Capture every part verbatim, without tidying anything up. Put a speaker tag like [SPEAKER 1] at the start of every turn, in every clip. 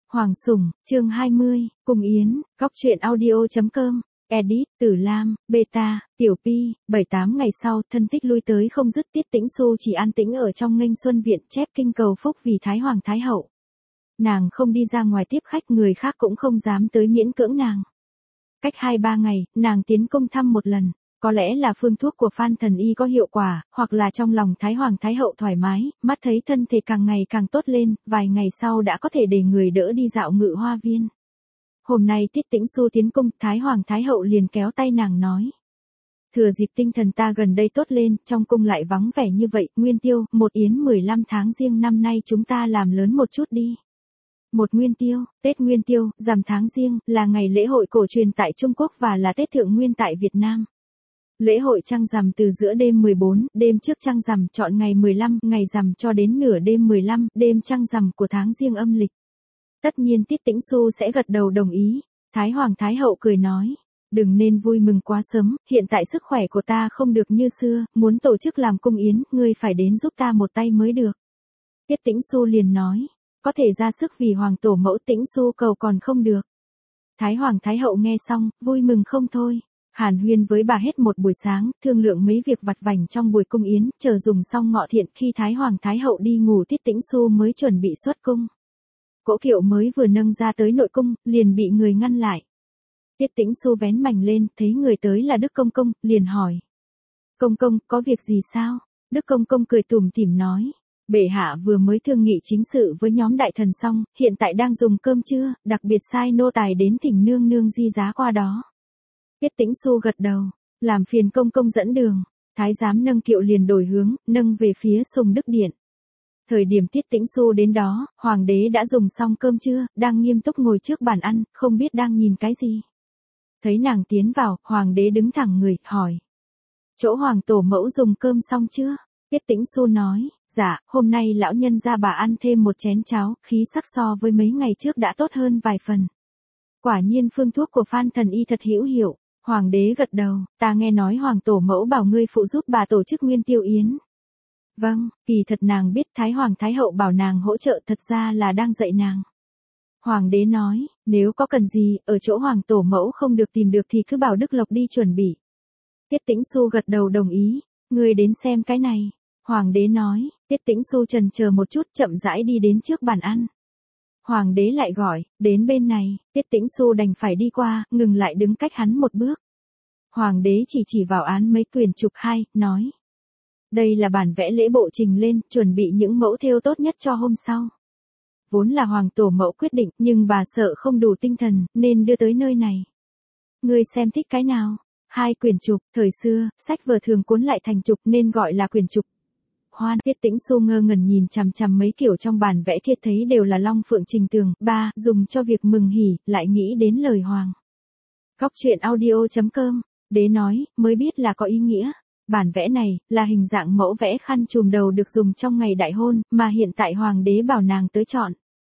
[SPEAKER 1] Hoàng Sủng, chương hai mươi, Cung Yến, Góc truyện audio.com, edit, Tử Lam, Beta, Tiểu Pi, bảy tám ngày sau, thân tích lui tới không dứt. Tiết Tĩnh Xu chỉ an tĩnh ở trong nghênh xuân viện chép kinh cầu phúc vì Thái Hoàng Thái Hậu. Nàng không đi ra ngoài tiếp khách, người khác cũng không dám tới miễn cưỡng nàng. Cách hai ba ngày, nàng tiến cung thăm một lần. Có lẽ là phương thuốc của Phan Thần Y có hiệu quả, hoặc là trong lòng Thái Hoàng Thái Hậu thoải mái, mắt thấy thân thể càng ngày càng tốt lên, vài ngày sau đã có thể để người đỡ đi dạo Ngự Hoa Viên. Hôm nay Tiết Tĩnh Xu tiến cung, Thái Hoàng Thái Hậu liền kéo tay nàng nói. Thừa dịp tinh thần ta gần đây tốt lên, trong cung lại vắng vẻ như vậy, Nguyên Tiêu, một yến mười lăm tháng Giêng năm nay chúng ta làm lớn một chút đi. Một Nguyên Tiêu, Tết Nguyên Tiêu, rằm tháng Giêng, là ngày lễ hội cổ truyền tại Trung Quốc và là Tết Thượng Nguyên tại Việt Nam. Lễ hội trăng rằm từ giữa đêm mười bốn, đêm trước trăng rằm, chọn ngày mười lăm, ngày rằm cho đến nửa đêm mười lăm, đêm trăng rằm của tháng Giêng âm lịch. Tất nhiên Tiết Tĩnh Xu sẽ gật đầu đồng ý. Thái Hoàng Thái Hậu cười nói, đừng nên vui mừng quá sớm, hiện tại sức khỏe của ta không được như xưa, muốn tổ chức làm cung yến, ngươi phải đến giúp ta một tay mới được. Tiết Tĩnh Xu liền nói, có thể ra sức vì Hoàng tổ mẫu Tĩnh Xu cầu còn không được. Thái Hoàng Thái Hậu nghe xong, vui mừng không thôi. Hàn huyên với bà hết một buổi sáng, thương lượng mấy việc vặt vảnh trong buổi cung yến, chờ dùng xong ngọ thiện, khi Thái Hoàng Thái Hậu đi ngủ Tiết Tĩnh Xu mới chuẩn bị xuất cung. Cỗ kiệu mới vừa nâng ra tới nội cung, liền bị người ngăn lại. Tiết Tĩnh Xu vén mảnh lên, thấy người tới là Đức Công Công, liền hỏi. Công Công, có việc gì sao? Đức Công Công cười tủm tỉm nói. Bệ hạ vừa mới thương nghị chính sự với nhóm đại thần xong, hiện tại đang dùng cơm trưa, đặc biệt sai nô tài đến thỉnh nương nương di giá qua đó. Tiết Tĩnh Xu gật đầu, làm phiền Công Công dẫn đường. Thái giám nâng kiệu liền đổi hướng, nâng về phía Sùng Đức Điện. Thời điểm Tiết Tĩnh Xu đến đó, Hoàng đế đã dùng xong cơm trưa, đang nghiêm túc ngồi trước bàn ăn, không biết đang nhìn cái gì. Thấy nàng tiến vào, Hoàng đế đứng thẳng người, hỏi. Chỗ Hoàng tổ mẫu dùng cơm xong chưa? Tiết Tĩnh Xu nói, dạ, hôm nay lão nhân gia bà ăn thêm một chén cháo, khí sắc so với mấy ngày trước đã tốt hơn vài phần. Quả nhiên phương thuốc của Phan Thần Y thật hữu hiệu. Hoàng đế gật đầu, ta nghe nói Hoàng tổ mẫu bảo ngươi phụ giúp bà tổ chức Nguyên Tiêu Yến. Vâng, kỳ thật nàng biết Thái Hoàng Thái Hậu bảo nàng hỗ trợ, thật ra là đang dạy nàng. Hoàng đế nói, nếu có cần gì, ở chỗ Hoàng tổ mẫu không được tìm được thì cứ bảo Đức Lộc đi chuẩn bị. Tiết Tĩnh Xu gật đầu đồng ý, ngươi đến xem cái này. Hoàng đế nói, Tiết Tĩnh Xu chần chờ một chút, chậm rãi đi đến trước bàn ăn. Hoàng đế lại gọi, đến bên này, Tiết Tĩnh Xu đành phải đi qua, ngừng lại đứng cách hắn một bước. Hoàng đế chỉ chỉ vào án mấy quyển trục hai, nói. Đây là bản vẽ lễ bộ trình lên, chuẩn bị những mẫu thêu tốt nhất cho hôm sau. Vốn là Hoàng tổ mẫu quyết định, nhưng bà sợ không đủ tinh thần, nên đưa tới nơi này. Ngươi xem thích cái nào? Hai quyển trục, thời xưa, sách vở thường cuốn lại thành trục nên gọi là quyển trục. Hoan. Tiết Tĩnh Xu ngơ ngẩn nhìn chằm chằm mấy kiểu trong bản vẽ kia, thấy đều là long phượng trình tường, ba, dùng cho việc mừng hỉ, lại nghĩ đến lời Hoàng. Góc truyện audio.com, đế nói, mới biết là có ý nghĩa. Bản vẽ này, là hình dạng mẫu vẽ khăn trùm đầu được dùng trong ngày đại hôn, mà hiện tại Hoàng đế bảo nàng tới chọn.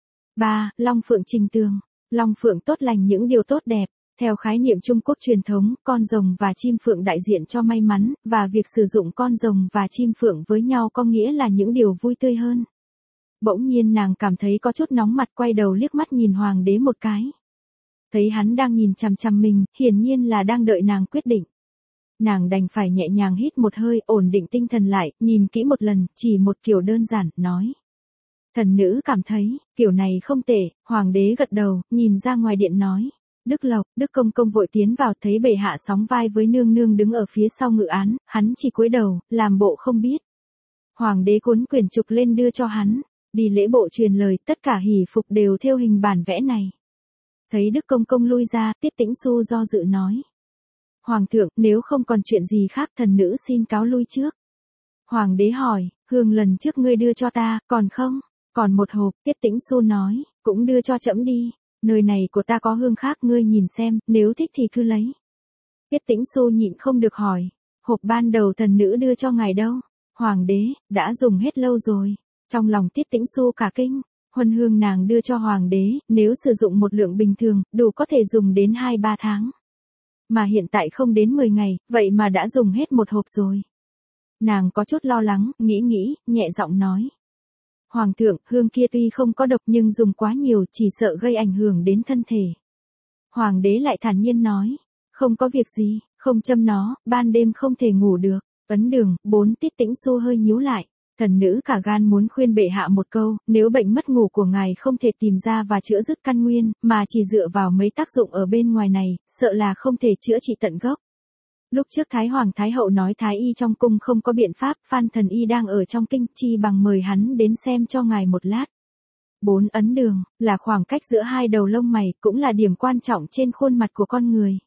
[SPEAKER 1] ba. Long phượng trình tường. Long phượng tốt lành những điều tốt đẹp. Theo khái niệm Trung Quốc truyền thống, con rồng và chim phượng đại diện cho may mắn, và việc sử dụng con rồng và chim phượng với nhau có nghĩa là những điều vui tươi hơn. Bỗng nhiên nàng cảm thấy có chút nóng mặt, quay đầu liếc mắt nhìn Hoàng đế một cái. Thấy hắn đang nhìn chằm chằm mình, hiển nhiên là đang đợi nàng quyết định. Nàng đành phải nhẹ nhàng hít một hơi, ổn định tinh thần lại, nhìn kỹ một lần, chỉ một kiểu đơn giản, nói. Thần nữ cảm thấy, kiểu này không tệ. Hoàng đế gật đầu, nhìn ra ngoài điện nói. Đức Lộc, Đức Công Công vội tiến vào, thấy bệ hạ sóng vai với nương nương đứng ở phía sau ngự án, hắn chỉ cúi đầu, làm bộ không biết. Hoàng đế cuốn quyển trục lên đưa cho hắn, đi lễ bộ truyền lời, tất cả hỷ phục đều theo hình bản vẽ này. Thấy Đức Công Công lui ra, Tiết Tĩnh Xu do dự nói. Hoàng thượng, nếu không còn chuyện gì khác, thần nữ xin cáo lui trước. Hoàng đế hỏi, hương lần trước ngươi đưa cho ta, còn không? Còn một hộp. Tiết Tĩnh Xu nói, cũng đưa cho trẫm đi. Nơi này của ta có hương khác, ngươi nhìn xem, nếu thích thì cứ lấy. Tiết Tĩnh Xu nhịn không được hỏi, hộp ban đầu thần nữ đưa cho ngài đâu? Hoàng đế, đã dùng hết lâu rồi. Trong lòng Tiết Tĩnh Xu cả kinh, huân hương nàng đưa cho Hoàng đế, nếu sử dụng một lượng bình thường, đủ có thể dùng đến hai ba tháng. Mà hiện tại không đến mười ngày, vậy mà đã dùng hết một hộp rồi. Nàng có chút lo lắng, nghĩ nghĩ, nhẹ giọng nói. Hoàng thượng, hương kia tuy không có độc nhưng dùng quá nhiều chỉ sợ gây ảnh hưởng đến thân thể. Hoàng đế lại thản nhiên nói, không có việc gì, không châm nó, ban đêm không thể ngủ được. Ấn Đường, bốn Tiết Tĩnh Xu hơi nhíu lại. Thần nữ cả gan muốn khuyên bệ hạ một câu, nếu bệnh mất ngủ của ngài không thể tìm ra và chữa dứt căn nguyên, mà chỉ dựa vào mấy tác dụng ở bên ngoài này, sợ là không thể chữa trị tận gốc. Lúc trước Thái Hoàng Thái Hậu nói Thái Y trong cung không có biện pháp, Phan Thần Y đang ở trong kinh, chi bằng mời hắn đến xem cho ngài một lát. Bốn ấn đường, là khoảng cách giữa hai đầu lông mày, cũng là điểm quan trọng trên khuôn mặt của con người.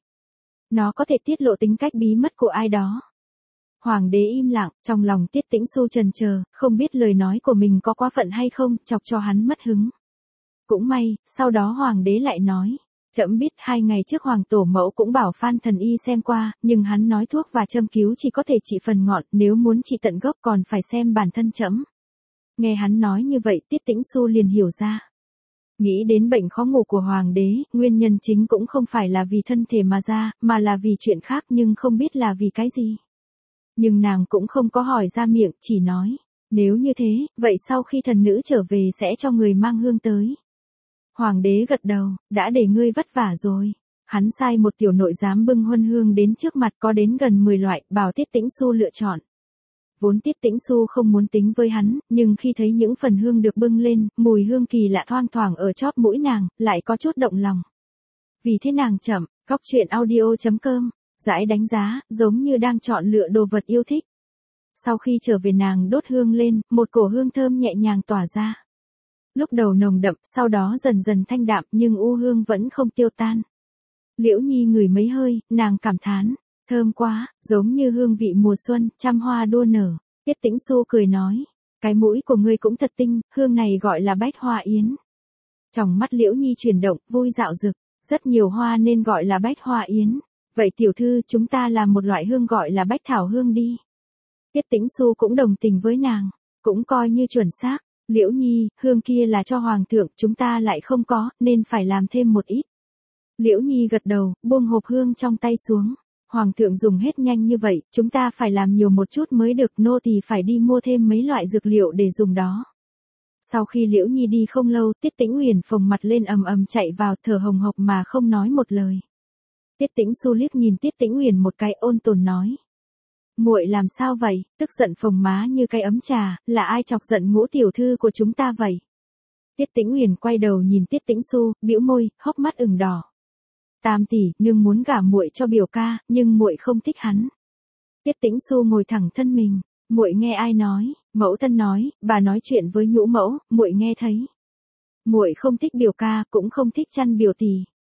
[SPEAKER 1] Nó có thể tiết lộ tính cách bí mật của ai đó. Hoàng đế im lặng, trong lòng Tiết Tĩnh Xu trần chờ, không biết lời nói của mình có quá phận hay không, chọc cho hắn mất hứng. Cũng may, sau đó Hoàng đế lại nói, trẫm biết hai ngày trước Hoàng Tổ Mẫu cũng bảo Phan Thần Y xem qua, nhưng hắn nói thuốc và châm cứu chỉ có thể trị phần ngọn, nếu muốn trị tận gốc còn phải xem bản thân trẫm. Nghe hắn nói như vậy, Tiết Tĩnh Xu liền hiểu ra. Nghĩ đến bệnh khó ngủ của Hoàng đế, nguyên nhân chính cũng không phải là vì thân thể mà ra, mà là vì chuyện khác nhưng không biết là vì cái gì. Nhưng nàng cũng không có hỏi ra miệng, chỉ nói, nếu như thế, vậy sau khi thần nữ trở về sẽ cho người mang hương tới. Hoàng đế gật đầu, đã để ngươi vất vả rồi. Hắn sai một tiểu nội giám bưng huân hương đến trước mặt, có đến gần mười loại, bảo Tiết Tĩnh Xu lựa chọn. Vốn Tiết Tĩnh Xu không muốn tính với hắn, nhưng khi thấy những phần hương được bưng lên, mùi hương kỳ lạ thoang thoảng ở chóp mũi nàng, lại có chút động lòng. Vì thế nàng chậm, góc truyện audio chấm com, dãi đánh giá, giống như đang chọn lựa đồ vật yêu thích. Sau khi trở về nàng đốt hương lên, một cổ hương thơm nhẹ nhàng tỏa ra. Lúc đầu nồng đậm, sau đó dần dần thanh đạm, nhưng u hương vẫn không tiêu tan. Liễu Nhi ngửi mấy hơi, nàng cảm thán, thơm quá, giống như hương vị mùa xuân, trăm hoa đua nở. Tiết Tĩnh Xu cười nói, cái mũi của ngươi cũng thật tinh, hương này gọi là bách hoa yến. Trong mắt Liễu Nhi chuyển động, vui dạo rực, rất nhiều hoa nên gọi là bách hoa yến. Vậy tiểu thư, chúng ta làm một loại hương gọi là bách thảo hương đi. Tiết Tĩnh Xu cũng đồng tình với nàng, cũng coi như chuẩn xác. Liễu Nhi, hương kia là cho Hoàng thượng, chúng ta lại không có, nên phải làm thêm một ít. Liễu Nhi gật đầu, buông hộp hương trong tay xuống. Hoàng thượng dùng hết nhanh như vậy, chúng ta phải làm nhiều một chút mới được, nô tỳ phải đi mua thêm mấy loại dược liệu để dùng đó. Sau khi Liễu Nhi đi không lâu, Tiết Tĩnh Uyển phồng mặt lên ầm ầm chạy vào, thở hồng hộc mà không nói một lời. Tiết Tĩnh Xu liếc nhìn Tiết Tĩnh Uyển một cái, ôn tồn nói, muội làm sao vậy? Tức giận phồng má như cái ấm trà, là ai chọc giận Ngũ tiểu thư của chúng ta vậy? Tiết Tĩnh Uyển quay đầu nhìn Tiết Tĩnh Xu, bĩu môi, hốc mắt ửng đỏ. Tam tỷ, nương muốn gả muội cho biểu ca, nhưng muội không thích hắn. Tiết Tĩnh Xu ngồi thẳng thân mình, muội nghe ai nói? Mẫu thân nói, bà nói chuyện với Nhũ mẫu, muội nghe thấy. Muội không thích biểu ca, cũng không thích chăn biểu tỷ.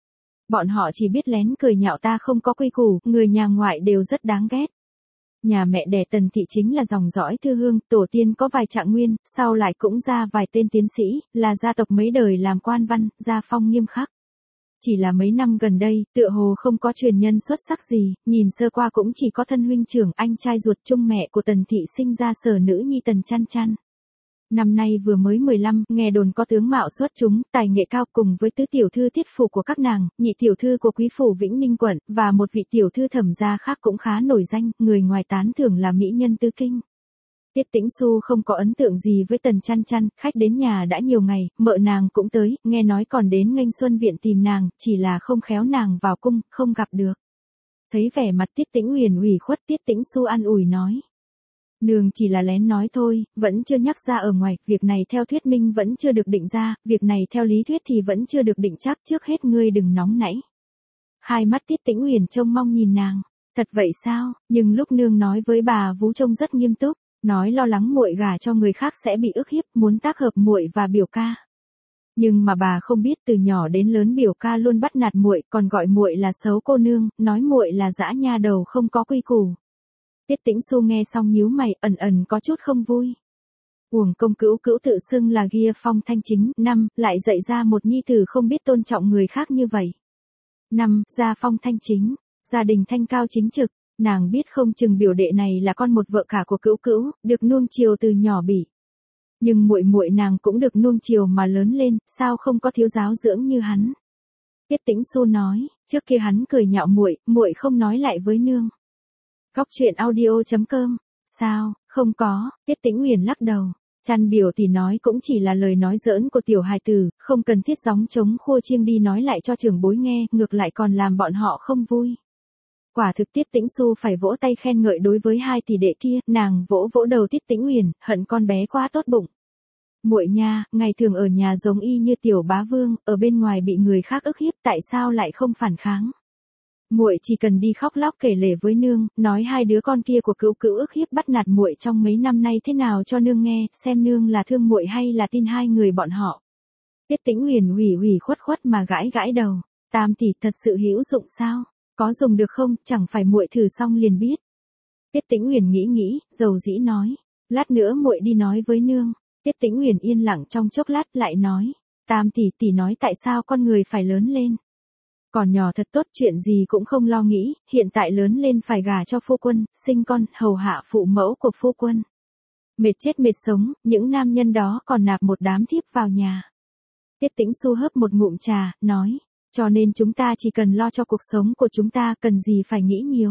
[SPEAKER 1] Bọn họ chỉ biết lén cười nhạo ta không có quy củ, người nhà ngoại đều rất đáng ghét. Nhà mẹ đẻ Tần thị chính là dòng dõi thư hương, tổ tiên có vài trạng nguyên, sau lại cũng ra vài tên tiến sĩ, là gia tộc mấy đời làm quan văn, gia phong nghiêm khắc. Chỉ là mấy năm gần đây, tựa hồ không có truyền nhân xuất sắc gì, nhìn sơ qua cũng chỉ có thân huynh trưởng, anh trai ruột chung mẹ của Tần thị sinh ra sở nữ nhi Tần Chăn Chăn. Năm nay vừa mới mười lăm, nghe đồn có tướng mạo xuất chúng, tài nghệ cao, cùng với tứ tiểu thư Tiết phủ của các nàng, nhị tiểu thư của quý phủ Vĩnh Ninh quận, và một vị tiểu thư Thẩm gia khác cũng khá nổi danh, người ngoài tán thưởng là mỹ nhân tứ kinh. Tiết Tĩnh Xu không có ấn tượng gì với Tần Chăn Chăn, khách đến nhà đã nhiều ngày, mợ nàng cũng tới, nghe nói còn đến nghênh xuân viện tìm nàng, chỉ là không khéo nàng vào cung, không gặp được. Thấy vẻ mặt Tiết Tĩnh Uyển ủy khuất, Tiết Tĩnh Xu an ủi nói. Nương chỉ là lén nói thôi, vẫn chưa nhắc ra ở ngoài, việc này theo thuyết minh vẫn chưa được định ra, việc này theo lý thuyết thì vẫn chưa được định chắc, trước hết ngươi đừng nóng nảy. Hai mắt Tiết Tĩnh Uyển trông mong nhìn nàng, thật vậy sao? Nhưng lúc nương nói với bà Vú trông rất nghiêm túc, nói lo lắng muội gả cho người khác sẽ bị ức hiếp, muốn tác hợp muội và biểu ca. Nhưng mà bà không biết từ nhỏ đến lớn biểu ca luôn bắt nạt muội, còn gọi muội là xấu cô nương, nói muội là dã nha đầu không có quy củ. Tiết Tĩnh Xu nghe xong nhíu mày, ẩn ẩn có chút không vui. Uổng công Cữu Cữu tự xưng là Gia Phong Thanh Chính, năm, lại dạy ra một nhi tử không biết tôn trọng người khác như vậy. Năm, Gia Phong Thanh Chính, gia đình thanh cao chính trực, nàng biết không chừng biểu đệ này là con một vợ cả của Cữu Cữu, được nuông chiều từ nhỏ bỉ. Nhưng muội muội nàng cũng được nuông chiều mà lớn lên, sao không có thiếu giáo dưỡng như hắn. Tiết Tĩnh Xu nói, trước kia hắn cười nhạo muội, muội không nói lại với nương. Góc truyện audio chấm com, sao, không có, Tiết Tĩnh Uyển lắc đầu. Chăn biểu tỷ nói cũng chỉ là lời nói giỡn của tiểu hài tử, không cần thiết gióng trống khua chiêng đi nói lại cho trưởng bối nghe, ngược lại còn làm bọn họ không vui. Quả thực Tiết Tĩnh Xu phải vỗ tay khen ngợi đối với hai tỷ đệ kia, nàng vỗ vỗ đầu Tiết Tĩnh Uyển, hận con bé quá tốt bụng. Muội nha, ngày thường ở nhà giống y như tiểu bá vương, ở bên ngoài bị người khác ức hiếp, tại sao lại không phản kháng? Muội chỉ cần đi khóc lóc kể lể với nương, nói hai đứa con kia của cữu cữu ức hiếp bắt nạt muội trong mấy năm nay thế nào cho nương nghe, xem nương là thương muội hay là tin hai người bọn họ. Tiết Tĩnh Uyển ủy ủy khuất khuất mà gãi gãi đầu, Tam tỷ thật sự hữu dụng sao? Có dùng được không, chẳng phải muội thử xong liền biết. Tiết Tĩnh Uyển nghĩ nghĩ, dầu dĩ nói, lát nữa muội đi nói với nương. Tiết Tĩnh Uyển yên lặng trong chốc lát lại nói, Tam tỷ tỷ nói tại sao con người phải lớn lên. Còn nhỏ thật tốt, chuyện gì cũng không lo nghĩ, hiện tại lớn lên phải gả cho phu quân, sinh con, hầu hạ phụ mẫu của phu quân. Mệt chết mệt sống, những nam nhân đó còn nạp một đám thiếp vào nhà. Tiết Tĩnh Xu hớp một ngụm trà, nói, cho nên chúng ta chỉ cần lo cho cuộc sống của chúng ta, cần gì phải nghĩ nhiều.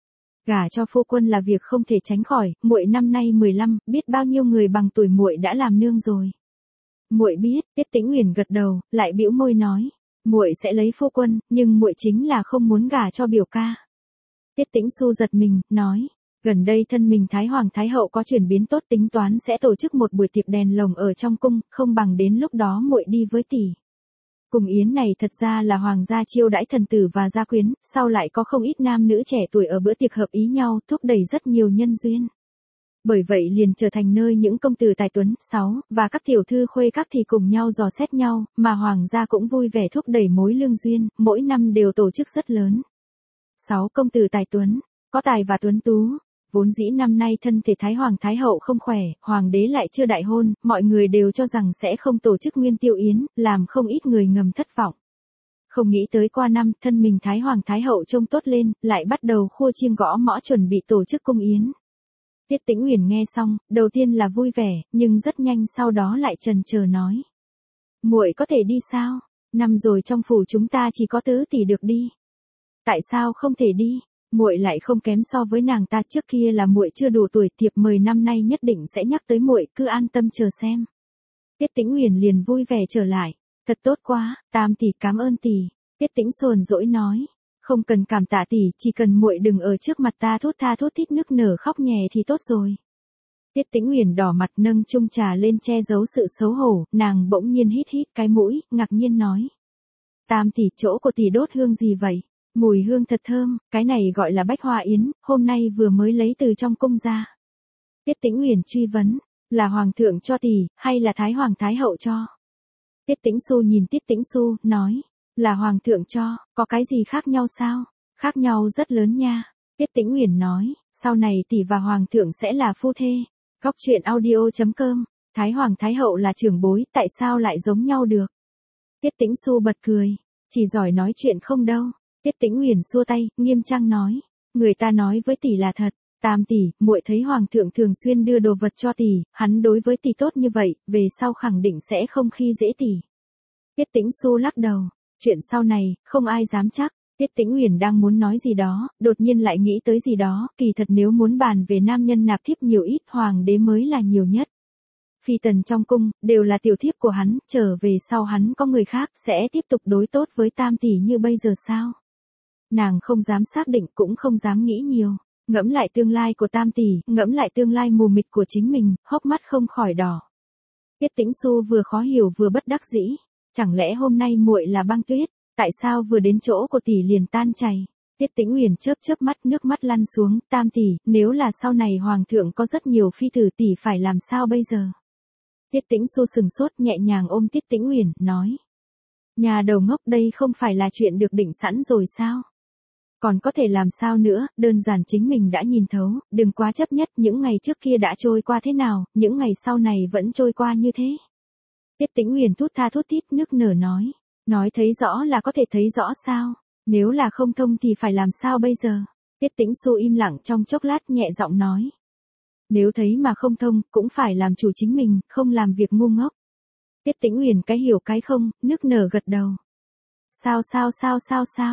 [SPEAKER 1] Gả cho phu quân là việc không thể tránh khỏi, muội năm nay mười lăm, biết bao nhiêu người bằng tuổi muội đã làm nương rồi. Muội biết, Tiết Tĩnh Uyển gật đầu, lại bĩu môi nói, muội sẽ lấy phu quân, nhưng muội chính là không muốn gả cho biểu ca. Tiết Tĩnh Xu giật mình, nói, gần đây thân mình Thái Hoàng Thái Hậu có chuyển biến tốt, tính toán sẽ tổ chức một buổi tiệc đèn lồng ở trong cung, không bằng đến lúc đó muội đi với tỷ. Cùng yến này thật ra là hoàng gia chiêu đãi thần tử và gia quyến, sau lại có không ít nam nữ trẻ tuổi ở bữa tiệc hợp ý nhau, thúc đẩy rất nhiều nhân duyên. Bởi vậy liền trở thành nơi những công tử tài tuấn, sáu, và các tiểu thư khuê các thì cùng nhau dò xét nhau, mà hoàng gia cũng vui vẻ thúc đẩy mối lương duyên, mỗi năm đều tổ chức rất lớn. sáu. Công tử tài tuấn, có tài và tuấn tú. Vốn dĩ năm nay thân thể Thái Hoàng Thái Hậu không khỏe, hoàng đế lại chưa đại hôn, mọi người đều cho rằng sẽ không tổ chức nguyên tiêu yến, làm không ít người ngầm thất vọng. Không nghĩ tới qua năm, thân mình Thái Hoàng Thái Hậu trông tốt lên, lại bắt đầu khua chiêng gõ mõ chuẩn bị tổ chức cung yến. Tiết Tĩnh Uyển nghe xong, đầu tiên là vui vẻ, nhưng rất nhanh sau đó lại chần chờ nói. Muội có thể đi sao? Năm rồi trong phủ chúng ta chỉ có tứ tỷ được đi. Tại sao không thể đi? Muội lại không kém so với nàng ta, trước kia là muội chưa đủ tuổi, thiệp mời năm nay nhất định sẽ nhắc tới muội, cứ an tâm chờ xem. Tiết Tĩnh Uyển liền vui vẻ trở lại, thật tốt quá, Tam tỷ cảm ơn tỷ. Tiết Tĩnh Sồn dỗi nói, không cần cảm tạ tỷ, chỉ cần muội đừng ở trước mặt ta thốt tha thốt thít nức nở khóc nhè thì tốt rồi. Tiết Tĩnh Uyển đỏ mặt nâng chung trà lên che giấu sự xấu hổ, nàng bỗng nhiên hít hít cái mũi, ngạc nhiên nói. Tam tỷ, chỗ của tỷ đốt hương gì vậy? Mùi hương thật thơm, cái này gọi là bách hoa yến, hôm nay vừa mới lấy từ trong cung ra. Tiết Tĩnh Uyển truy vấn, là hoàng thượng cho tỷ, hay là Thái Hoàng Thái Hậu cho? Tiết Tĩnh Xu nhìn Tiết Tĩnh Xu, nói, là hoàng thượng cho, có cái gì khác nhau sao? Khác nhau rất lớn nha. Tiết Tĩnh Uyển nói, sau này tỷ và hoàng thượng sẽ là phu thê. Góc truyện audio chấm com, Thái Hoàng Thái Hậu là trưởng bối, tại sao lại giống nhau được? Tiết Tĩnh Xu bật cười, chỉ giỏi nói chuyện không đâu. Tiết Tĩnh Uyển xua tay, nghiêm trang nói, người ta nói với tỷ là thật, Tam tỷ, muội thấy hoàng thượng thường xuyên đưa đồ vật cho tỷ, hắn đối với tỷ tốt như vậy, về sau khẳng định sẽ không khi dễ tỷ. Tiết Tĩnh Xu lắc đầu, chuyện sau này, không ai dám chắc. Tiết Tĩnh Uyển đang muốn nói gì đó, đột nhiên lại nghĩ tới gì đó, kỳ thật nếu muốn bàn về nam nhân nạp thiếp nhiều ít, hoàng đế mới là nhiều nhất. Phi tần trong cung, đều là tiểu thiếp của hắn, trở về sau hắn có người khác, sẽ tiếp tục đối tốt với Tam tỷ như bây giờ sao? Nàng không dám xác định, cũng không dám nghĩ nhiều, ngẫm lại tương lai của Tam tỷ, ngẫm lại tương lai mù mịt của chính mình, hốc mắt không khỏi đỏ. Tiết Tĩnh Xu vừa khó hiểu vừa bất đắc dĩ, chẳng lẽ hôm nay muội là băng tuyết, tại sao vừa đến chỗ của tỷ liền tan chảy? Tiết Tĩnh Uyển chớp chớp mắt, nước mắt lăn xuống, Tam tỷ, nếu là sau này hoàng thượng có rất nhiều phi tử tỷ phải làm sao bây giờ? Tiết Tĩnh Xu sừng sốt, nhẹ nhàng ôm Tiết Tĩnh Uyển, nói, nhà đầu ngốc, đây không phải là chuyện được định sẵn rồi sao? Còn có thể làm sao nữa, đơn giản chính mình đã nhìn thấu, đừng quá chấp nhất, những ngày trước kia đã trôi qua thế nào, những ngày sau này vẫn trôi qua như thế. Tiết Tĩnh Uyển thút tha thút thít nức nở nói, nói thấy rõ là có thể thấy rõ sao, nếu là không thông thì phải làm sao bây giờ? Tiết Tĩnh Xu im lặng trong chốc lát, nhẹ giọng nói, nếu thấy mà không thông, cũng phải làm chủ chính mình, không làm việc ngu ngốc. Tiết Tĩnh Uyển cái hiểu cái không, nức nở gật đầu. Sao sao sao sao sao?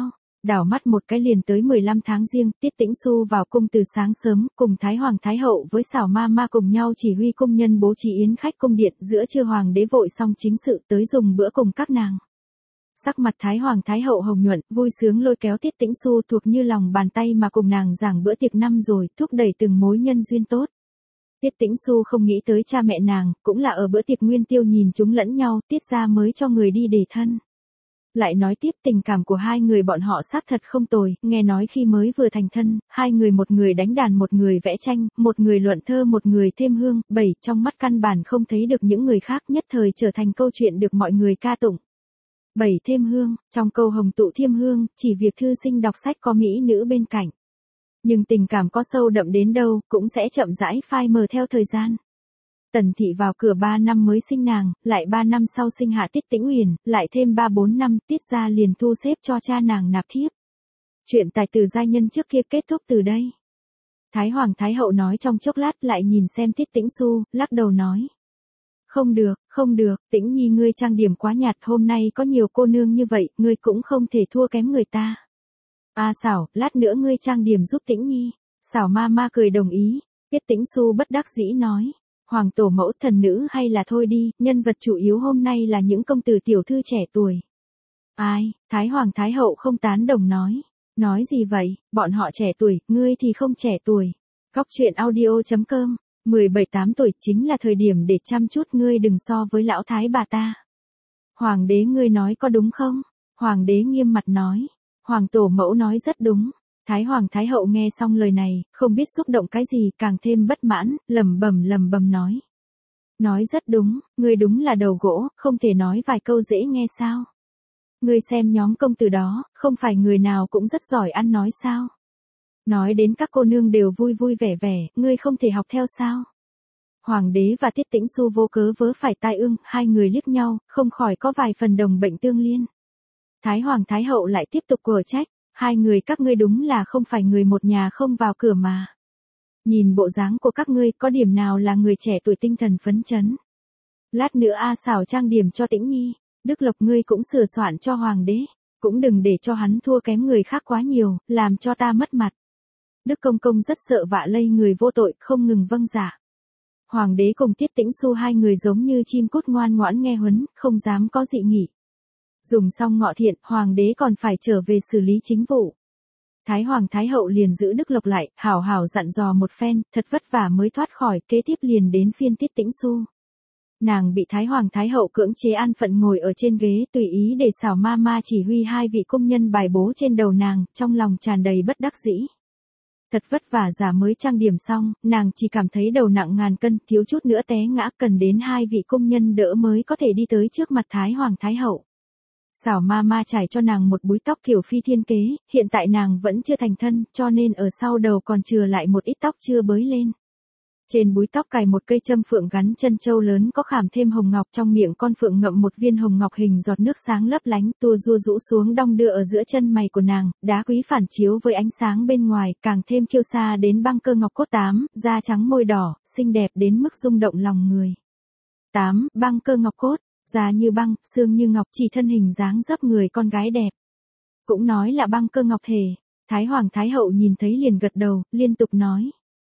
[SPEAKER 1] Đảo mắt một cái liền tới mười lăm tháng giêng, Tiết Tĩnh Xu vào cung từ sáng sớm, cùng Thái Hoàng Thái Hậu với Xảo Ma Ma cùng nhau chỉ huy cung nhân bố trí yến khách cung điện, giữa trưa Hoàng đế vội xong chính sự tới dùng bữa cùng các nàng. Sắc mặt Thái Hoàng Thái Hậu hồng nhuận, vui sướng lôi kéo Tiết Tĩnh Xu thuộc như lòng bàn tay mà cùng nàng giảng bữa tiệc năm rồi, thúc đẩy từng mối nhân duyên tốt. Tiết Tĩnh Xu không nghĩ tới cha mẹ nàng, cũng là ở bữa tiệc nguyên tiêu nhìn chúng lẫn nhau, tiết ra mới cho người đi đề thân. Lại nói tiếp tình cảm của hai người bọn họ xác thật không tồi, nghe nói khi mới vừa thành thân, hai người một người đánh đàn một người vẽ tranh, một người luận thơ một người thêm hương, bảy trong mắt căn bản không thấy được những người khác nhất thời trở thành câu chuyện được mọi người ca tụng. Bảy thêm hương, trong câu hồng tụ thiêm hương, chỉ việc thư sinh đọc sách có mỹ nữ bên cạnh. Nhưng tình cảm có sâu đậm đến đâu, cũng sẽ chậm rãi phai mờ theo thời gian. Tần thị vào cửa ba năm mới sinh nàng, lại ba năm sau sinh hạ Tiết Tĩnh Uyển, lại thêm ba bốn năm, Tiết gia liền thu xếp cho cha nàng nạp thiếp. Chuyện tài tử giai nhân trước kia kết thúc từ đây. Thái Hoàng Thái Hậu nói trong chốc lát lại nhìn xem Tiết Tĩnh Xu, lắc đầu nói. Không được, không được, Tĩnh Nhi ngươi trang điểm quá nhạt, hôm nay có nhiều cô nương như vậy, ngươi cũng không thể thua kém người ta. A à, Xảo, lát nữa ngươi trang điểm giúp Tĩnh Nhi. Xảo Ma Ma cười đồng ý, Tiết Tĩnh Xu bất đắc dĩ nói. Hoàng tổ mẫu thần nữ hay là thôi đi, nhân vật chủ yếu hôm nay là những công tử tiểu thư trẻ tuổi. Ai, Thái Hoàng Thái Hậu không tán đồng nói. Nói gì vậy, bọn họ trẻ tuổi, ngươi thì không trẻ tuổi. Góc truyện audio chấm com, mười bảy tám tuổi chính là thời điểm để chăm chút, ngươi đừng so với lão thái bà ta. Hoàng đế ngươi nói có đúng không? Hoàng đế nghiêm mặt nói. Hoàng tổ mẫu nói rất đúng. Thái Hoàng Thái Hậu nghe xong lời này, không biết xúc động cái gì, càng thêm bất mãn, lẩm bẩm lẩm bẩm nói. Nói rất đúng, ngươi đúng là đầu gỗ, không thể nói vài câu dễ nghe sao? Ngươi xem nhóm công tử đó, không phải người nào cũng rất giỏi ăn nói sao? Nói đến các cô nương đều vui vui vẻ vẻ, ngươi không thể học theo sao? Hoàng đế và Tiết Tĩnh Xu vô cớ vớ phải tai ương, hai người liếc nhau, không khỏi có vài phần đồng bệnh tương liên. Thái Hoàng Thái Hậu lại tiếp tục quở trách. Hai người các ngươi đúng là không phải người một nhà không vào cửa mà. Nhìn bộ dáng của các ngươi có điểm nào là người trẻ tuổi tinh thần phấn chấn. Lát nữa A Xảo trang điểm cho Tĩnh Nhi, Đức Lộc ngươi cũng sửa soạn cho Hoàng đế, cũng đừng để cho hắn thua kém người khác quá nhiều, làm cho ta mất mặt. Đức Công Công rất sợ vạ lây người vô tội, không ngừng vâng dạ. Hoàng đế cùng Tiết Tĩnh Xu hai người giống như chim cút ngoan ngoãn nghe huấn, không dám có dị nghị. Dùng xong ngọ thiện, Hoàng đế còn phải trở về xử lý chính vụ. Thái Hoàng Thái Hậu liền giữ Đức Lộc lại, hảo hảo dặn dò một phen, thật vất vả mới thoát khỏi, kế tiếp liền đến phiên Tiết Tĩnh Xu. Nàng bị Thái Hoàng Thái Hậu cưỡng chế an phận ngồi ở trên ghế, tùy ý để Xảo Ma Ma chỉ huy hai vị công nhân bài bố trên đầu nàng, trong lòng tràn đầy bất đắc dĩ. Thật vất vả giả mới trang điểm xong, nàng chỉ cảm thấy đầu nặng ngàn cân, thiếu chút nữa té ngã, cần đến hai vị công nhân đỡ mới có thể đi tới trước mặt Thái Hoàng Thái Hậu. Xảo Ma Ma trải cho nàng một búi tóc kiểu phi thiên kế, hiện tại nàng vẫn chưa thành thân, cho nên ở sau đầu còn chừa lại một ít tóc chưa bới lên. Trên búi tóc cài một cây châm phượng gắn chân châu lớn có khảm thêm hồng ngọc, trong miệng con phượng ngậm một viên hồng ngọc hình giọt nước sáng lấp lánh, tua rua rũ xuống đong đưa ở giữa chân mày của nàng, đá quý phản chiếu với ánh sáng bên ngoài, càng thêm kiêu sa đến băng cơ ngọc cốt tám, da trắng môi đỏ, xinh đẹp đến mức rung động lòng người. tám. Băng cơ ngọc cốt. Da như băng, xương như ngọc, chỉ thân hình dáng dấp người con gái đẹp. Cũng nói là băng cơ ngọc thể. Thái Hoàng Thái Hậu nhìn thấy liền gật đầu, liên tục nói.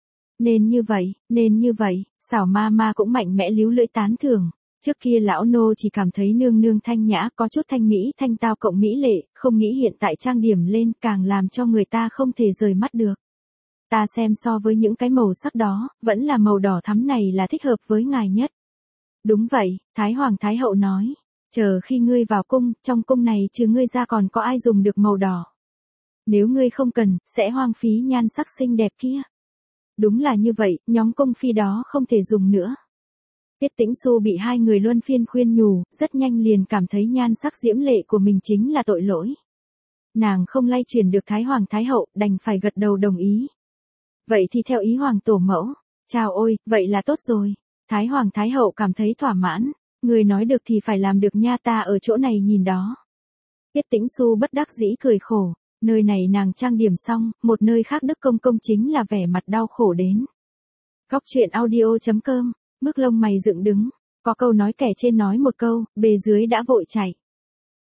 [SPEAKER 1] Nên như vậy, nên như vậy, Xảo Ma Ma cũng mạnh mẽ líu lưỡi tán thưởng. Trước kia lão nô chỉ cảm thấy nương nương thanh nhã, có chút thanh mỹ, thanh tao cộng mỹ lệ, không nghĩ hiện tại trang điểm lên càng làm cho người ta không thể rời mắt được. Ta xem so với những cái màu sắc đó, vẫn là màu đỏ thắm này là thích hợp với ngài nhất. Đúng vậy, Thái Hoàng Thái Hậu nói, chờ khi ngươi vào cung, trong cung này trừ ngươi ra còn có ai dùng được màu đỏ. Nếu ngươi không cần, sẽ hoang phí nhan sắc xinh đẹp kia. Đúng là như vậy, nhóm cung phi đó không thể dùng nữa. Tiết Tĩnh Xu bị hai người luân phiên khuyên nhủ, rất nhanh liền cảm thấy nhan sắc diễm lệ của mình chính là tội lỗi. Nàng không lay chuyển được Thái Hoàng Thái Hậu, đành phải gật đầu đồng ý. Vậy thì theo ý Hoàng tổ mẫu, chào ôi, vậy là tốt rồi. Thái Hoàng Thái Hậu cảm thấy thỏa mãn, người nói được thì phải làm được nha, ta ở chỗ này nhìn đó. Tiết Tĩnh Xu bất đắc dĩ cười khổ, nơi này nàng trang điểm xong, một nơi khác Đức Công Công chính là vẻ mặt đau khổ đến. Góc truyện audio chấm com, mức lông mày dựng đứng, có câu nói kẻ trên nói một câu, bề dưới đã vội chạy.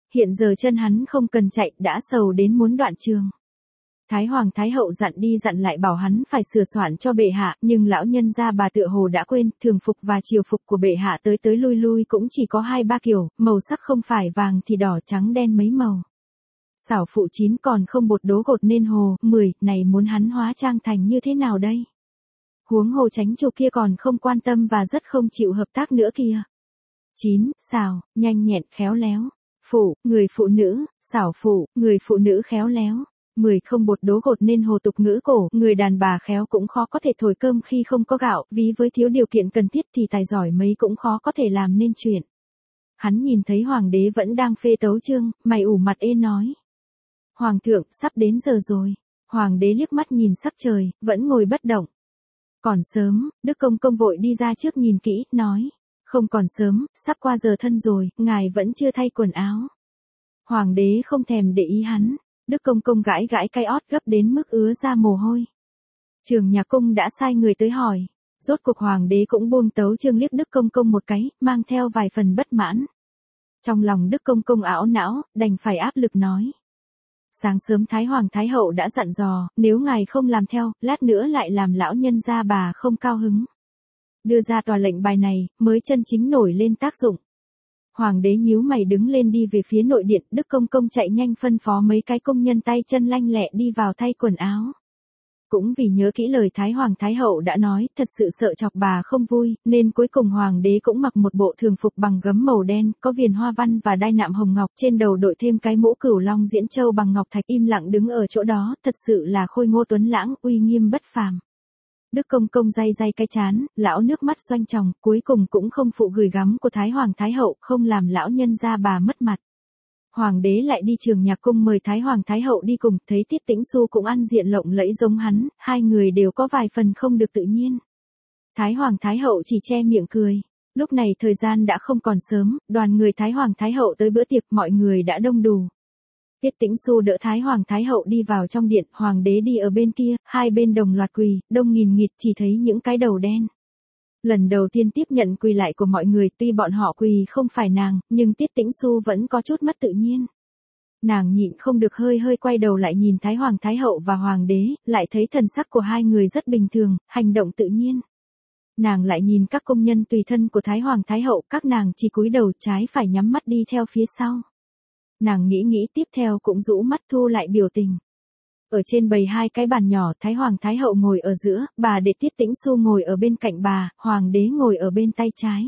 [SPEAKER 1] hiện giờ chân hắn không cần chạy đã sầu đến muốn đoạn trường. Thái Hoàng Thái Hậu dặn đi dặn lại bảo hắn phải sửa soạn cho bệ hạ, nhưng lão nhân gia bà tựa hồ đã quên, thường phục và triều phục của bệ hạ tới tới lui lui cũng chỉ có hai ba kiểu, màu sắc không phải vàng thì đỏ trắng đen mấy màu. Xảo phụ chín còn không bột đố gột nên hồ, mười, này muốn hắn hóa trang thành như thế nào đây? Huống hồ chánh chủ kia còn không quan tâm và rất không chịu hợp tác nữa kìa. chín. Xảo, nhanh nhẹn, khéo léo. Phụ, người phụ nữ, xảo phụ, người phụ nữ khéo léo. mười. Không bột đố gột nên hồ tục ngữ cổ, người đàn bà khéo cũng khó có thể thổi cơm khi không có gạo, ví với thiếu điều kiện cần thiết thì tài giỏi mấy cũng khó có thể làm nên chuyện. Hắn nhìn thấy hoàng đế vẫn đang phê tấu chương, mày ủ mặt ê nói. Hoàng thượng, sắp đến giờ rồi. Hoàng đế liếc mắt nhìn sắc trời, vẫn ngồi bất động. Còn sớm, Đức Công Công vội đi ra trước nhìn kỹ, nói. Không còn sớm, sắp qua giờ thân rồi, ngài vẫn chưa thay quần áo. Hoàng đế không thèm để ý hắn. Đức Công Công gãi gãi cái ót gấp đến mức ứa ra mồ hôi. Trường Nhạc Cung đã sai người tới hỏi. Rốt cuộc hoàng đế cũng buông tấu chương liếc Đức Công Công một cái, mang theo vài phần bất mãn. Trong lòng Đức Công Công ảo não, đành phải áp lực nói. Sáng sớm Thái Hoàng Thái Hậu đã dặn dò, nếu ngài không làm theo, lát nữa lại làm lão nhân gia bà không cao hứng. Đưa ra tòa lệnh bài này, mới chân chính nổi lên tác dụng. Hoàng đế nhíu mày đứng lên đi về phía nội điện, Đức Công Công chạy nhanh phân phó mấy cái công nhân tay chân lanh lẹ đi vào thay quần áo. Cũng vì nhớ kỹ lời Thái Hoàng Thái Hậu đã nói, thật sự sợ chọc bà không vui, nên cuối cùng Hoàng đế cũng mặc một bộ thường phục bằng gấm màu đen, có viền hoa văn và đai nạm hồng ngọc, trên đầu đội thêm cái mũ cửu long diễn châu bằng ngọc thạch, im lặng đứng ở chỗ đó, thật sự là khôi ngô tuấn lãng, uy nghiêm bất phàm. Đức Công Công day day cái chán, lão nước mắt doanh tròng, cuối cùng cũng không phụ gửi gắm của Thái Hoàng Thái Hậu, không làm lão nhân gia bà mất mặt. Hoàng đế lại đi Trường Nhạc Cung mời Thái Hoàng Thái Hậu đi cùng, thấy Tiết Tĩnh Xu cũng ăn diện lộng lẫy giống hắn, hai người đều có vài phần không được tự nhiên. Thái Hoàng Thái Hậu chỉ che miệng cười. Lúc này thời gian đã không còn sớm, đoàn người Thái Hoàng Thái Hậu tới bữa tiệc, mọi người đã đông đủ. Tiết Tĩnh Xu đỡ Thái Hoàng Thái Hậu đi vào trong điện, Hoàng đế đi ở bên kia, hai bên đồng loạt quỳ, đông nghìn nghịt chỉ thấy những cái đầu đen. Lần đầu tiên tiếp nhận quỳ lại của mọi người, tuy bọn họ quỳ không phải nàng, nhưng Tiết Tĩnh Xu vẫn có chút mất tự nhiên. Nàng nhịn không được hơi hơi quay đầu lại nhìn Thái Hoàng Thái Hậu và Hoàng đế, lại thấy thần sắc của hai người rất bình thường, hành động tự nhiên. Nàng lại nhìn các công nhân tùy thân của Thái Hoàng Thái Hậu, các nàng chỉ cúi đầu trái phải nhắm mắt đi theo phía sau. Nàng nghĩ nghĩ tiếp theo cũng rũ mắt thu lại biểu tình. Ở trên bầy hai cái bàn nhỏ, Thái Hoàng Thái Hậu ngồi ở giữa, bà đệ Tiết Tĩnh Xu ngồi ở bên cạnh bà, Hoàng đế ngồi ở bên tay trái.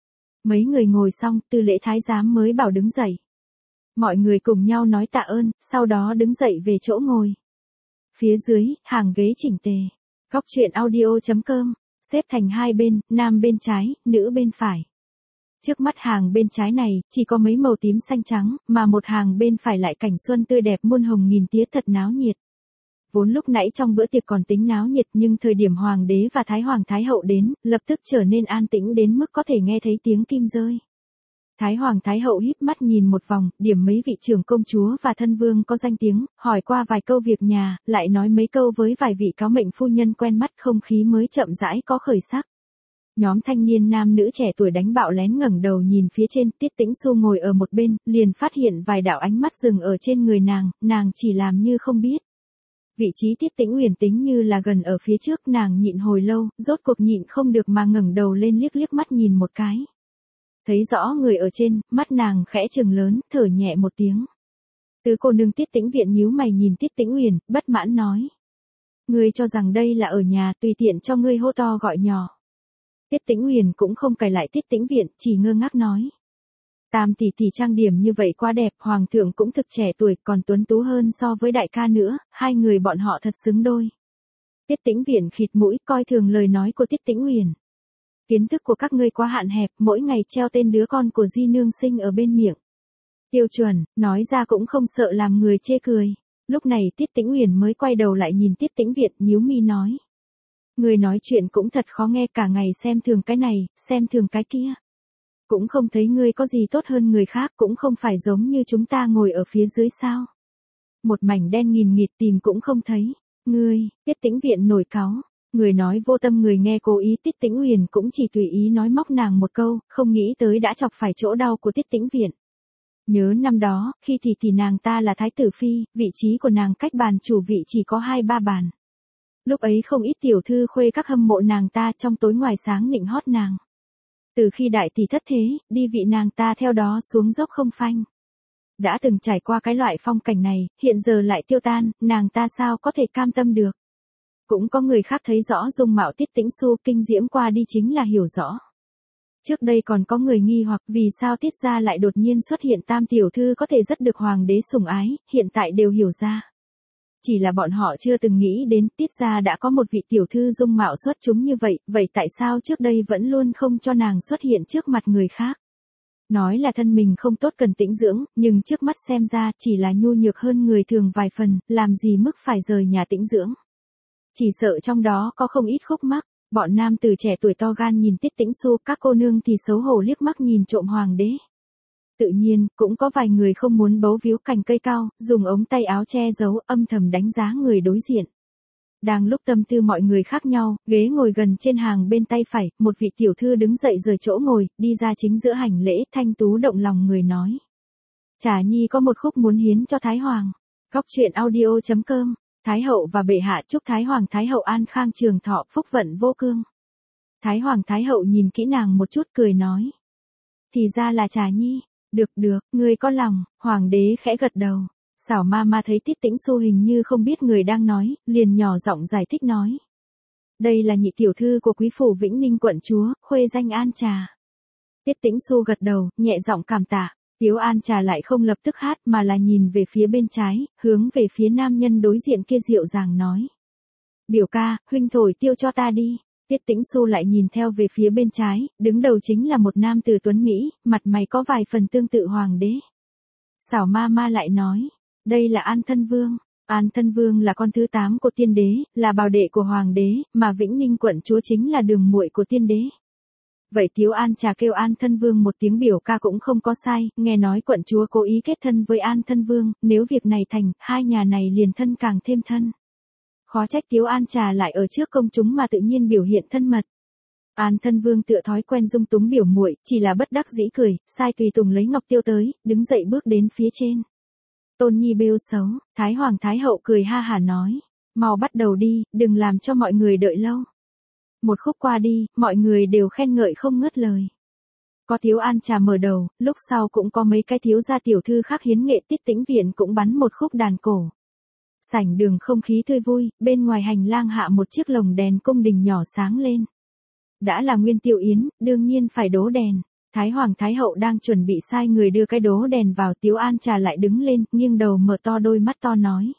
[SPEAKER 1] Mấy người ngồi xong, tư lễ thái giám mới bảo đứng dậy. Mọi người cùng nhau nói tạ ơn, sau đó đứng dậy về chỗ ngồi. Phía dưới, hàng ghế chỉnh tề. Góc truyện audio chấm com, xếp thành hai bên, nam bên trái, nữ bên phải. Trước mắt hàng bên trái này, chỉ có mấy màu tím xanh trắng, mà một hàng bên phải lại cảnh xuân tươi đẹp muôn hồng nghìn tía thật náo nhiệt. Vốn lúc nãy trong bữa tiệc còn tính náo nhiệt nhưng thời điểm Hoàng đế và Thái Hoàng Thái Hậu đến, lập tức trở nên an tĩnh đến mức có thể nghe thấy tiếng kim rơi. Thái Hoàng Thái Hậu híp mắt nhìn một vòng, điểm mấy vị trưởng công chúa và thân vương có danh tiếng, hỏi qua vài câu việc nhà, lại nói mấy câu với vài vị cáo mệnh phu nhân quen mắt, không khí mới chậm rãi có khởi sắc. Nhóm thanh niên nam nữ trẻ tuổi đánh bạo lén ngẩng đầu nhìn phía trên, Tiết Tĩnh Xu ngồi ở một bên, liền phát hiện vài đạo ánh mắt dừng ở trên người nàng, nàng chỉ làm như không biết. Vị trí Tiết Tĩnh Uyển tính như là gần ở phía trước, nàng nhịn hồi lâu, rốt cuộc nhịn không được mà ngẩng đầu lên liếc liếc mắt nhìn một cái. Thấy rõ người ở trên, mắt nàng khẽ trừng lớn, thở nhẹ một tiếng. Tứ cô nương Tiết Tĩnh Viện nhíu mày nhìn Tiết Tĩnh Uyển, bất mãn nói: "Ngươi cho rằng đây là ở nhà, tùy tiện cho ngươi hô to gọi nhỏ." Tiết Tĩnh Uyển cũng không cài lại Tiết Tĩnh Viện, chỉ ngơ ngác nói: "Tam tỷ tỷ trang điểm như vậy quá đẹp, hoàng thượng cũng thực trẻ tuổi, còn tuấn tú hơn so với đại ca nữa, hai người bọn họ thật xứng đôi." Tiết Tĩnh Viện khịt mũi, coi thường lời nói của Tiết Tĩnh Uyển. "Kiến thức của các ngươi quá hạn hẹp, mỗi ngày treo tên đứa con của Di nương sinh ở bên miệng. Tiêu chuẩn, nói ra cũng không sợ làm người chê cười." Lúc này Tiết Tĩnh Uyển mới quay đầu lại nhìn Tiết Tĩnh Viện, nhíu mi nói: "Người nói chuyện cũng thật khó nghe, cả ngày xem thường cái này, xem thường cái kia. Cũng không thấy ngươi có gì tốt hơn người khác, cũng không phải giống như chúng ta ngồi ở phía dưới sao. Một mảnh đen nghìn nghịt tìm cũng không thấy. Ngươi." Tiết Tĩnh Viện nổi cáu. Người nói vô tâm người nghe cố ý, Tiết Tĩnh Uyển cũng chỉ tùy ý nói móc nàng một câu, không nghĩ tới đã chọc phải chỗ đau của Tiết Tĩnh Viện. Nhớ năm đó, khi thì thì nàng ta là thái tử phi, vị trí của nàng cách bàn chủ vị chỉ có hai ba bàn. Lúc ấy không ít tiểu thư khuê các hâm mộ nàng ta trong tối ngoài sáng nịnh hót nàng. Từ khi đại tỷ thất thế, đi vị nàng ta theo đó xuống dốc không phanh. Đã từng trải qua cái loại phong cảnh này, hiện giờ lại tiêu tan, nàng ta sao có thể cam tâm được. Cũng có người khác thấy rõ dung mạo Tiết Tĩnh Xu kinh diễm qua đi chính là hiểu rõ. Trước đây còn có người nghi hoặc vì sao Tiết gia lại đột nhiên xuất hiện tam tiểu thư có thể rất được hoàng đế sủng ái, hiện tại đều hiểu ra. Chỉ là bọn họ chưa từng nghĩ đến Tiết gia đã có một vị tiểu thư dung mạo xuất chúng như vậy, vậy tại sao trước đây vẫn luôn không cho nàng xuất hiện trước mặt người khác. Nói là thân mình không tốt cần tĩnh dưỡng, nhưng trước mắt xem ra chỉ là nhu nhược hơn người thường vài phần, làm gì mức phải rời nhà tĩnh dưỡng. Chỉ sợ trong đó có không ít khúc mắc, bọn nam từ trẻ tuổi to gan nhìn Tiết Tĩnh Xu, các cô nương thì xấu hổ liếc mắt nhìn trộm hoàng đế. Tự nhiên, cũng có vài người không muốn bấu víu cành cây cao, dùng ống tay áo che giấu, âm thầm đánh giá người đối diện. Đang lúc tâm tư mọi người khác nhau, ghế ngồi gần trên hàng bên tay phải, một vị tiểu thư đứng dậy rời chỗ ngồi, đi ra chính giữa hành lễ, thanh tú động lòng người nói. Trà Nhi có một khúc muốn hiến cho Thái Hoàng. Góc truyện audio chấm com, Thái hậu và bệ hạ chúc Thái Hoàng Thái hậu an khang trường thọ phúc vận vô cương. Thái Hoàng Thái hậu nhìn kỹ nàng một chút cười nói. Thì ra là Trà Nhi, được được, ngươi có lòng, Hoàng đế khẽ gật đầu. Xảo ma ma thấy Tiết Tĩnh Xu hình như không biết người đang nói, liền nhỏ giọng giải thích nói. Đây là nhị tiểu thư của quý phủ Vĩnh Ninh quận chúa, khuê danh An Trà. Tiết Tĩnh Xu gật đầu, nhẹ giọng cảm tạ. Tiếu An Trà lại không lập tức hát mà là nhìn về phía bên trái, hướng về phía nam nhân đối diện kia dịu dàng nói. Biểu ca, huynh thổi tiêu cho ta đi. Tiết Tĩnh Xu lại nhìn theo về phía bên trái, đứng đầu chính là một nam tử tuấn Mỹ, mặt mày có vài phần tương tự hoàng đế. Xảo ma ma lại nói. Đây là An Thân Vương. An Thân Vương là con thứ tám của tiên đế, là bào đệ của hoàng đế, mà Vĩnh Ninh quận chúa chính là đường muội của tiên đế. Vậy Tiếu An Trà kêu An Thân Vương một tiếng biểu ca cũng không có sai, nghe nói quận chúa cố ý kết thân với An Thân Vương, nếu việc này thành, hai nhà này liền thân càng thêm thân. Khó trách Tiếu An Trà lại ở trước công chúng mà tự nhiên biểu hiện thân mật. An Thân Vương tựa thói quen dung túng biểu muội, chỉ là bất đắc dĩ cười, sai tùy tùng lấy ngọc tiêu tới, đứng dậy bước đến phía trên. Tôn Nhi bêu xấu, Thái Hoàng Thái hậu cười ha hả nói, mau bắt đầu đi, đừng làm cho mọi người đợi lâu. Một khúc qua đi, mọi người đều khen ngợi không ngớt lời. Có Tiếu An Trà mở đầu, lúc sau cũng có mấy cái thiếu gia tiểu thư khác hiến nghệ. Tiết Tĩnh Viện cũng bắn một khúc đàn cổ. Sảnh đường không khí tươi vui, bên ngoài hành lang hạ một chiếc lồng đèn cung đình nhỏ sáng lên. Đã là Nguyên Tiêu Yến, đương nhiên phải đố đèn. Thái Hoàng Thái hậu đang chuẩn bị sai người đưa cái đố đèn vào, Tiếu An Trà lại đứng lên, nghiêng đầu mở to đôi mắt to nói.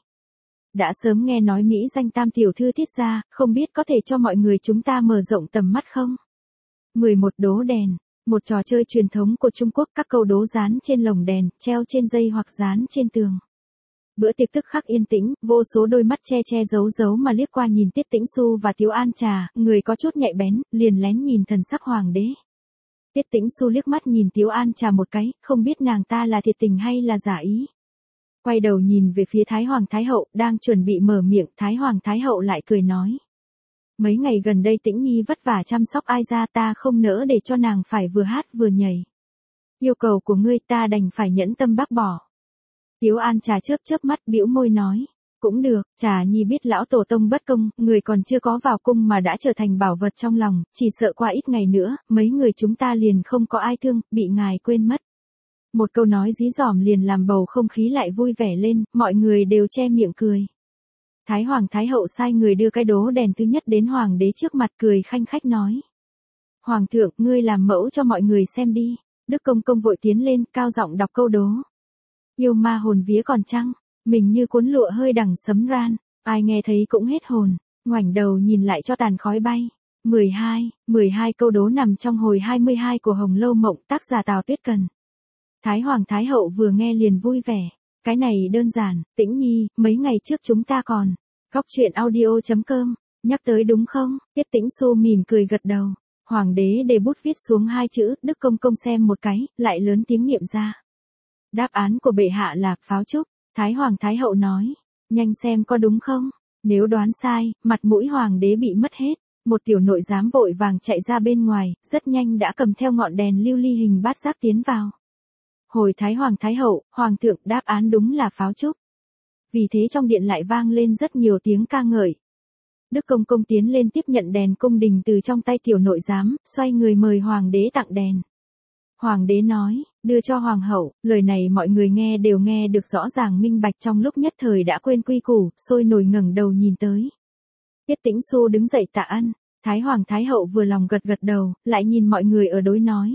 [SPEAKER 1] Đã sớm nghe nói Mỹ danh tam tiểu thư Tiết gia, không biết có thể cho mọi người chúng ta mở rộng tầm mắt không? mười một đố đèn, một trò chơi truyền thống của Trung Quốc, các câu đố dán trên lồng đèn, treo trên dây hoặc dán trên tường. Bữa tiệc tức khắc yên tĩnh, vô số đôi mắt che che giấu giấu mà liếc qua nhìn Tiết Tĩnh Xu và Tiếu An Trà, người có chút nhạy bén, liền lén nhìn thần sắc hoàng đế. Tiết Tĩnh Xu liếc mắt nhìn Tiếu An Trà một cái, không biết nàng ta là thiệt tình hay là giả ý. Quay đầu nhìn về phía Thái Hoàng Thái hậu, đang chuẩn bị mở miệng, Thái Hoàng Thái hậu lại cười nói. Mấy ngày gần đây Tĩnh Nhi vất vả chăm sóc ai ra, ta không nỡ để cho nàng phải vừa hát vừa nhảy. Yêu cầu của ngươi ta đành phải nhẫn tâm bác bỏ. Tiếu An Trà chớp chớp mắt bĩu môi nói. Cũng được, Trà Nhi biết lão tổ tông bất công, người còn chưa có vào cung mà đã trở thành bảo vật trong lòng, chỉ sợ qua ít ngày nữa, mấy người chúng ta liền không có ai thương, bị ngài quên mất. Một câu nói dí dỏm liền làm bầu không khí lại vui vẻ lên, mọi người đều che miệng cười. Thái Hoàng Thái hậu sai người đưa cái đố đèn thứ nhất đến hoàng đế trước mặt, cười khanh khách nói. Hoàng thượng, ngươi làm mẫu cho mọi người xem đi. Đức Công Công vội tiến lên, cao giọng đọc câu đố. Yêu ma hồn vía còn chăng, mình như cuốn lụa hơi đằng sấm ran, ai nghe thấy cũng hết hồn, ngoảnh đầu nhìn lại cho tàn khói bay. mười hai, mười hai câu đố nằm trong hồi hai mươi hai của Hồng Lâu Mộng, tác giả Tào Tuyết Cần. Thái Hoàng Thái hậu vừa nghe liền vui vẻ. Cái này đơn giản, Tĩnh Nhi, mấy ngày trước chúng ta còn. Góc truyện audio chấm com, nhắc tới đúng không? Tiết Tĩnh Xu mỉm cười gật đầu. Hoàng đế để bút viết xuống hai chữ, Đức Công Công xem một cái, lại lớn tiếng niệm ra. Đáp án của bệ hạ là pháo trúc. Thái Hoàng Thái hậu nói. Nhanh xem có đúng không? Nếu đoán sai, mặt mũi hoàng đế bị mất hết. Một tiểu nội giám vội vàng chạy ra bên ngoài, rất nhanh đã cầm theo ngọn đèn lưu ly hình bát giác tiến vào. Hồi Thái Hoàng Thái Hậu, Hoàng thượng, đáp án đúng là pháo trúc. Vì thế trong điện lại vang lên rất nhiều tiếng ca ngợi. Đức Công Công tiến lên tiếp nhận đèn cung đình từ trong tay tiểu nội giám, xoay người mời Hoàng đế tặng đèn. Hoàng đế nói, đưa cho Hoàng hậu, lời này mọi người nghe đều nghe được rõ ràng minh bạch, trong lúc nhất thời đã quên quy củ, sôi nổi ngẩng đầu nhìn tới. Tiết Tĩnh Xu đứng dậy tạ ân, Thái Hoàng Thái Hậu vừa lòng gật gật đầu, lại nhìn mọi người ở đối nói.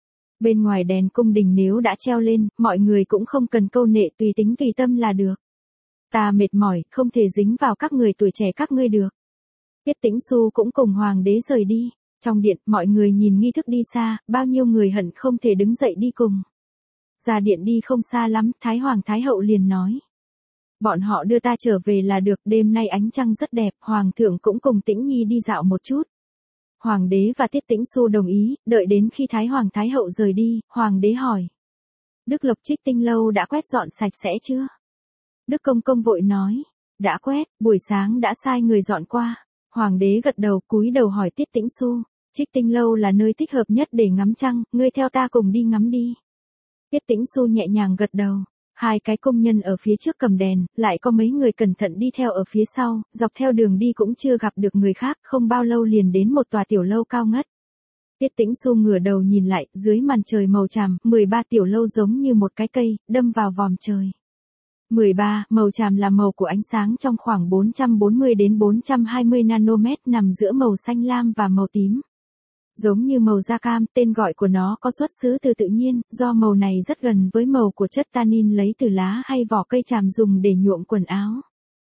[SPEAKER 1] Bên ngoài đèn cung đình nếu đã treo lên, mọi người cũng không cần câu nệ, tùy tính tùy tâm là được. Ta mệt mỏi, không thể dính vào các người tuổi trẻ các ngươi được. Tiết Tĩnh Xu cũng cùng Hoàng đế rời đi. Trong điện, mọi người nhìn nghi thức đi xa, bao nhiêu người hận không thể đứng dậy đi cùng. Ra điện đi không xa lắm, Thái Hoàng Thái Hậu liền nói. Bọn họ đưa ta trở về là được, đêm nay ánh trăng rất đẹp, Hoàng thượng cũng cùng Tĩnh Nhi đi dạo một chút. Hoàng đế và Tiết Tĩnh Xu đồng ý, đợi đến khi Thái Hoàng Thái Hậu rời đi, Hoàng đế hỏi. Đức Lộc Trích Tinh Lâu đã quét dọn sạch sẽ chưa? Đức Công Công vội nói. Đã quét, buổi sáng đã sai người dọn qua. Hoàng đế gật đầu, cúi đầu hỏi Tiết Tĩnh Xu. Trích Tinh Lâu là nơi thích hợp nhất để ngắm trăng, ngươi theo ta cùng đi ngắm đi. Tiết Tĩnh Xu nhẹ nhàng gật đầu. Hai cái công nhân ở phía trước cầm đèn, lại có mấy người cẩn thận đi theo ở phía sau, dọc theo đường đi cũng chưa gặp được người khác, không bao lâu liền đến một tòa tiểu lâu cao ngất. Tiết Tĩnh Xu ngửa đầu nhìn lại, dưới màn trời màu tràm, mười ba tiểu lâu giống như một cái cây, đâm vào vòm trời. mười ba, màu tràm là màu của ánh sáng trong khoảng bốn trăm bốn mươi đến bốn trăm hai mươi nanomet, nằm giữa màu xanh lam và màu tím. Giống như màu da cam, tên gọi của nó có xuất xứ từ tự nhiên, do màu này rất gần với màu của chất tannin lấy từ lá hay vỏ cây tràm dùng để nhuộm quần áo.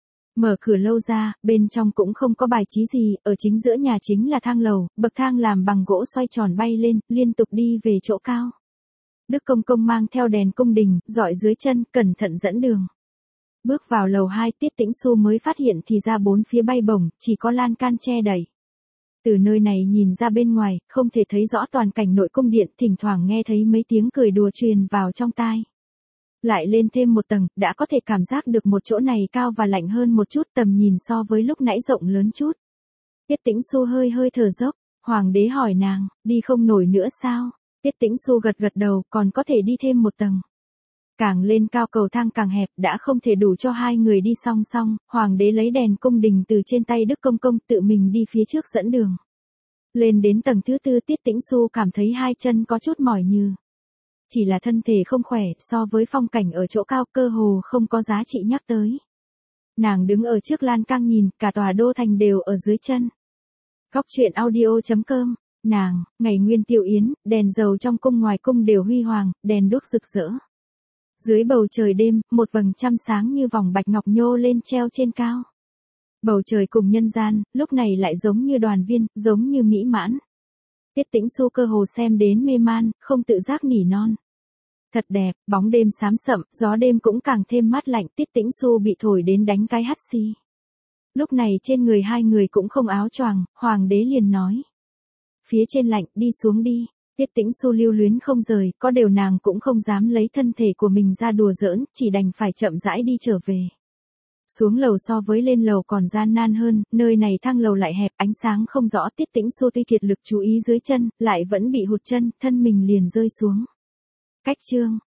[SPEAKER 1] Mở cửa lâu ra, bên trong cũng không có bài trí gì, ở chính giữa nhà chính là thang lầu, bậc thang làm bằng gỗ xoay tròn bay lên, liên tục đi về chỗ cao. Đức Công Công mang theo đèn cung đình, dọi dưới chân, cẩn thận dẫn đường. Bước vào lầu hai, Tiết Tĩnh Xu mới phát hiện thì ra bốn phía bay bổng, chỉ có lan can che đẩy. Từ nơi này nhìn ra bên ngoài, không thể thấy rõ toàn cảnh nội cung điện, thỉnh thoảng nghe thấy mấy tiếng cười đùa truyền vào trong tai. Lại lên thêm một tầng, đã có thể cảm giác được một chỗ này cao và lạnh hơn một chút, tầm nhìn so với lúc nãy rộng lớn chút. Tiết Tĩnh Xu hơi hơi thở dốc, Hoàng đế hỏi nàng, đi không nổi nữa sao? Tiết Tĩnh Xu gật gật đầu, còn có thể đi thêm một tầng. Càng lên cao cầu thang càng hẹp, đã không thể đủ cho hai người đi song song, Hoàng đế lấy đèn cung đình từ trên tay Đức Công Công, tự mình đi phía trước dẫn đường. Lên đến tầng thứ tư, Tiết Tĩnh Xu cảm thấy hai chân có chút mỏi nhừ. Chỉ là thân thể không khỏe, so với phong cảnh ở chỗ cao cơ hồ không có giá trị nhắc tới. Nàng đứng ở trước lan can nhìn, cả tòa đô thành đều ở dưới chân. Góc truyện audio chấm com, nàng, ngày nguyên tiêu yến, đèn dầu trong cung ngoài cung đều huy hoàng, đèn đuốc rực rỡ. Dưới bầu trời đêm, một vầng trăng sáng như vòng bạch ngọc nhô lên treo trên cao. Bầu trời cùng nhân gian, lúc này lại giống như đoàn viên, giống như mỹ mãn. Tiết Tĩnh Xu cơ hồ xem đến mê man, không tự giác nỉ non. Thật đẹp, bóng đêm xám sậm, gió đêm cũng càng thêm mát lạnh, Tiết Tĩnh Xu bị thổi đến đánh cái hắt xì. Lúc này trên người hai người cũng không áo choàng, Hoàng đế liền nói. Phía trên lạnh, đi xuống đi. Tiết Tĩnh Xu lưu luyến không rời, có điều nàng cũng không dám lấy thân thể của mình ra đùa giỡn, chỉ đành phải chậm rãi đi trở về. Xuống lầu so với lên lầu còn gian nan hơn, nơi này thang lầu lại hẹp, ánh sáng không rõ, Tiết Tĩnh Xu tuy kiệt lực chú ý dưới chân, lại vẫn bị hụt chân, thân mình liền rơi xuống. Cách chương